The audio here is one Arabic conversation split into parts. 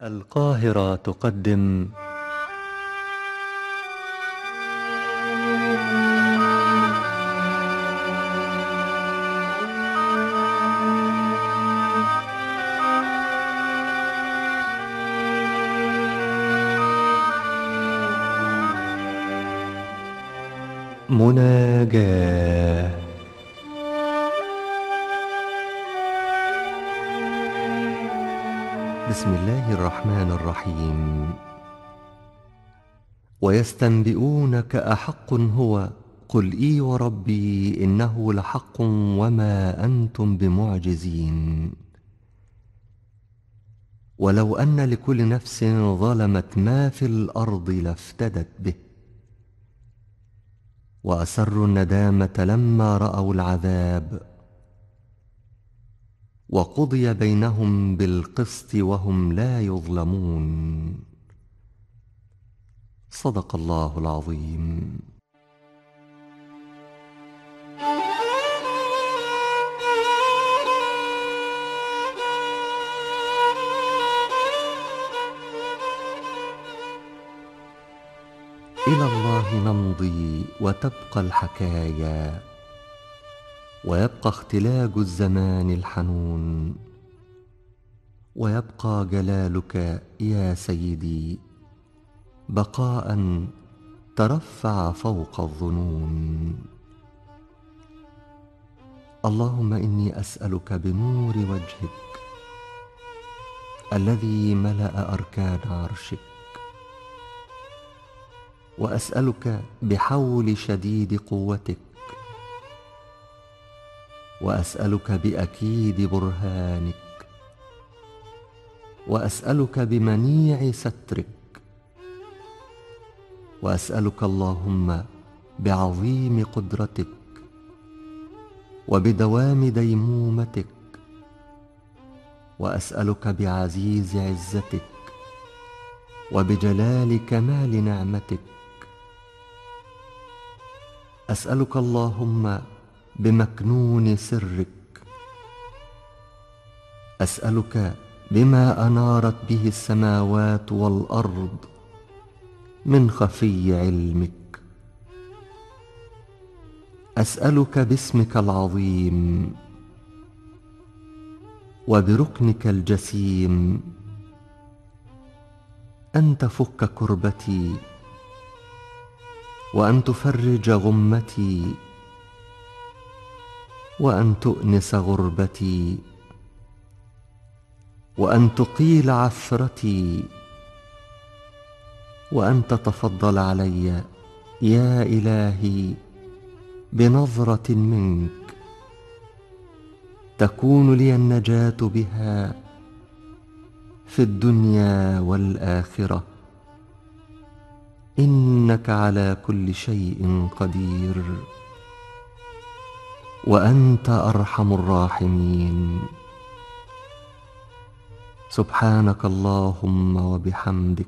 القاهرة تقدم مناجاة. بسم الله الرحمن الرحيم. ويستنبئونك أحق هو قل إي وربي إنه لحق وما أنتم بمعجزين. ولو أن لكل نفس ظلمت ما في الأرض لافتدت به وأسروا الندامة لما رأوا العذاب وقضي بينهم بالقسط وهم لا يظلمون. صدق الله العظيم. إلى الله نمضي وتبقى الحكايا ويبقى اختلاج الزمان الحنون ويبقى جلالك يا سيدي بقاء ترفع فوق الظنون. اللهم إني أسألك بنور وجهك الذي ملأ أركان عرشك، وأسألك بحول شديد قوتك، وأسألك بأكيد برهانك، وأسألك بمنيع سترك، وأسألك اللهم بعظيم قدرتك وبدوام ديمومتك، وأسألك بعزيز عزتك وبجلال كمال نعمتك. أسألك اللهم بمكنون سرك، أسألك بما أنارت به السماوات والأرض من خفي علمك. أسألك باسمك العظيم وبركنك الجسيم أن تفك كربتي وأن تفرج غمتي وأن تؤنس غربتي وأن تقيل عثرتي وأن تتفضل علي يا إلهي بنظرة منك تكون لي النجاة بها في الدنيا والآخرة، إنك على كل شيء قدير وأنت أرحم الراحمين. سبحانك اللهم وبحمدك،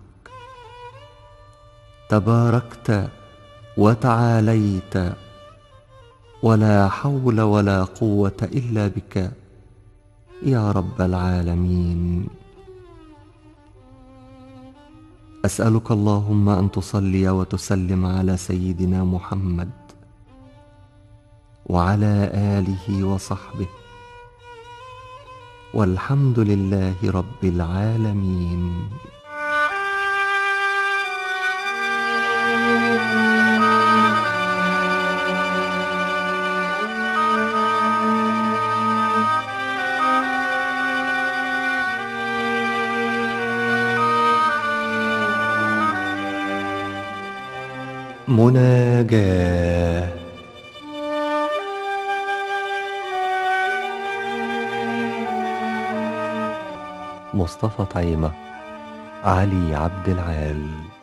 تباركت وتعاليت، ولا حول ولا قوة إلا بك يا رب العالمين. أسألك اللهم أن تصلي وتسلم على سيدنا محمد وعلى آله وصحبه، والحمد لله رب العالمين. مناجاة. مصطفى طعيمة، علي عبد العال.